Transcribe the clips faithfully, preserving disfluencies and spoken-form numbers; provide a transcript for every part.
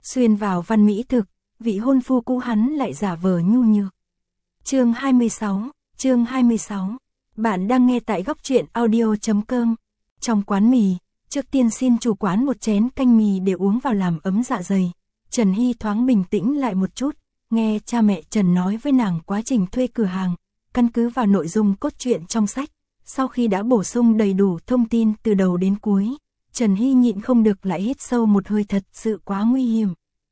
xuyên vào văn mỹ thực, vị hôn phu cũ hắn lại giả vờ nhu nhược. Chương hai mươi sáu, chương hai mươi sáu. Bạn đang nghe tại góc truyện audio chấm com. Trong quán mì, trước tiên xin chủ quán một chén canh mì để uống vào làm ấm dạ dày. Trần Hy thoáng bình tĩnh lại một chút, nghe cha mẹ Trần nói với nàng quá trình thuê cửa hàng, căn cứ vào nội dung cốt truyện trong sách. Sau khi đã bổ sung đầy đủ thông tin từ đầu đến cuối, Trần Hy nhịn không được lại hít sâu một hơi, thật sự quá nguy hiểm.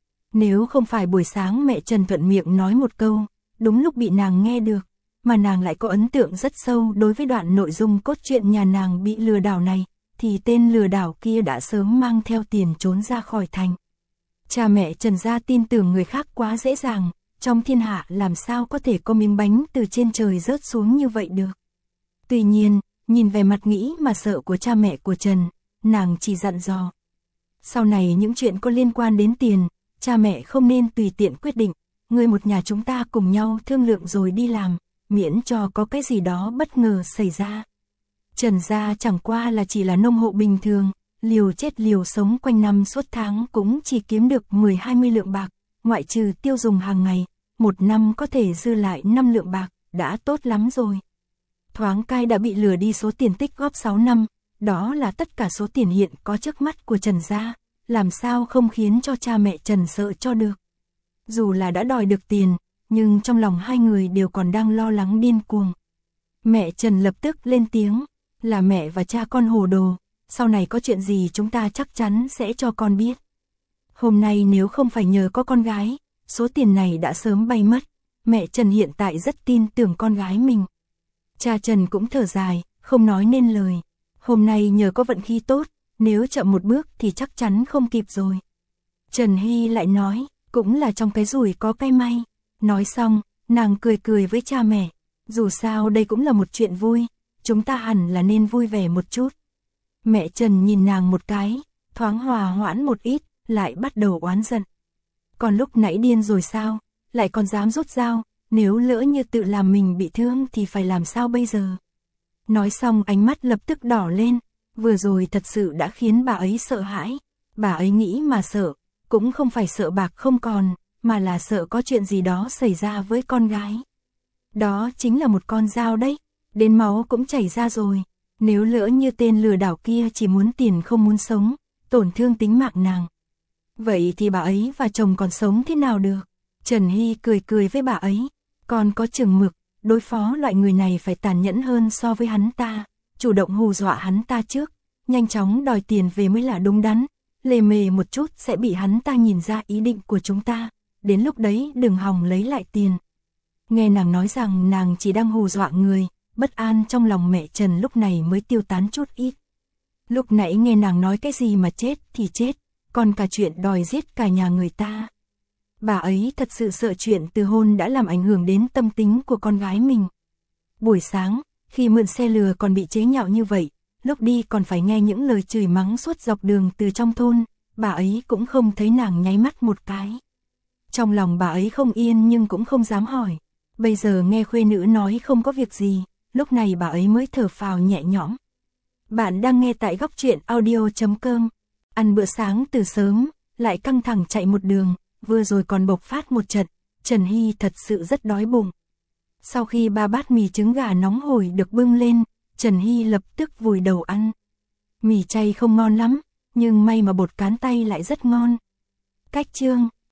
Nếu không phải buổi sáng mẹ Trần thuận miệng nói một câu, đúng lúc bị nàng nghe được, mà nàng lại có ấn tượng rất sâu đối với đoạn nội dung cốt truyện nhà nàng bị lừa đảo này, thì tên lừa đảo kia đã sớm mang theo tiền trốn ra khỏi thành. Cha mẹ Trần gia tin tưởng người khác quá dễ dàng, trong thiên hạ làm sao có thể có miếng bánh từ trên trời rớt xuống như vậy được. Tuy nhiên, nhìn về mặt nghĩ mà sợ của cha mẹ của Trần, nàng chỉ dặn dò. Sau này những chuyện có liên quan đến tiền, cha mẹ không nên tùy tiện quyết định, người một nhà chúng ta cùng nhau thương lượng rồi đi làm, miễn cho có cái gì đó bất ngờ xảy ra. Trần gia chẳng qua là chỉ là nông hộ bình thường, liều chết liều sống quanh năm suốt tháng cũng chỉ kiếm được mười hai mươi lượng bạc, ngoại trừ tiêu dùng hàng ngày, một năm có thể dư lại năm lượng bạc, đã tốt lắm rồi. Thoáng cai đã bị lừa đi số tiền tích góp sáu năm, đó là tất cả số tiền hiện có trước mắt của Trần gia, làm sao không khiến cho cha mẹ Trần sợ cho được. Dù là đã đòi được tiền, nhưng trong lòng hai người đều còn đang lo lắng điên cuồng. Mẹ Trần lập tức lên tiếng, là mẹ và cha con hồ đồ, sau này có chuyện gì chúng ta chắc chắn sẽ cho con biết. Hôm nay nếu không phải nhờ có con gái, số tiền này đã sớm bay mất, mẹ Trần hiện tại rất tin tưởng con gái mình. Cha Trần cũng thở dài, không nói nên lời, hôm nay nhờ có vận khí tốt, nếu chậm một bước thì chắc chắn không kịp rồi. Trần Hy lại nói, cũng là trong cái rủi có cái may. Nói xong, nàng cười cười với cha mẹ, dù sao đây cũng là một chuyện vui, chúng ta hẳn là nên vui vẻ một chút. Mẹ Trần nhìn nàng một cái, thoáng hòa hoãn một ít, lại bắt đầu oán giận. Còn lúc nãy điên rồi sao, lại còn dám rút dao, nếu lỡ như tự làm mình bị thương thì phải làm sao bây giờ. Nói xong ánh mắt lập tức đỏ lên, vừa rồi thật sự đã khiến bà ấy sợ hãi, bà ấy nghĩ mà sợ, cũng không phải sợ bạc không còn, mà là sợ có chuyện gì đó xảy ra với con gái. Đó chính là một con dao đấy, đến máu cũng chảy ra rồi, nếu lỡ như tên lừa đảo kia chỉ muốn tiền không muốn sống, tổn thương tính mạng nàng. Vậy thì bà ấy và chồng còn sống thế nào được? Trần Hy cười cười với bà ấy, còn có chừng mực, đối phó loại người này phải tàn nhẫn hơn so với hắn ta, chủ động hù dọa hắn ta trước, nhanh chóng đòi tiền về mới là đúng đắn, lề mề một chút sẽ bị hắn ta nhìn ra ý định của chúng ta, đến lúc đấy đừng hòng lấy lại tiền. Nghe nàng nói rằng nàng chỉ đang hù dọa người, bất an trong lòng mẹ Trần lúc này mới tiêu tán chút ít. Lúc nãy nghe nàng nói cái gì mà chết thì chết, còn cả chuyện đòi giết cả nhà người ta. Bà ấy thật sự sợ chuyện từ hôn đã làm ảnh hưởng đến tâm tính của con gái mình. Buổi sáng, khi mượn xe lừa còn bị chế nhạo như vậy, lúc đi còn phải nghe những lời chửi mắng suốt dọc đường từ trong thôn, bà ấy cũng không thấy nàng nháy mắt một cái. Trong lòng bà ấy không yên nhưng cũng không dám hỏi. Bây giờ nghe khuê nữ nói không có việc gì, lúc này bà ấy mới thở phào nhẹ nhõm. Bạn đang nghe tại góc truyện audio chấm com. Ăn bữa sáng từ sớm, lại căng thẳng chạy một đường, vừa rồi còn bộc phát một trận, Trần Hy thật sự rất đói bụng. Sau khi ba bát mì trứng gà nóng hổi được bưng lên, Trần Hy lập tức vùi đầu ăn. Mì chay không ngon lắm, nhưng may mà bột cán tay lại rất ngon. Cách chương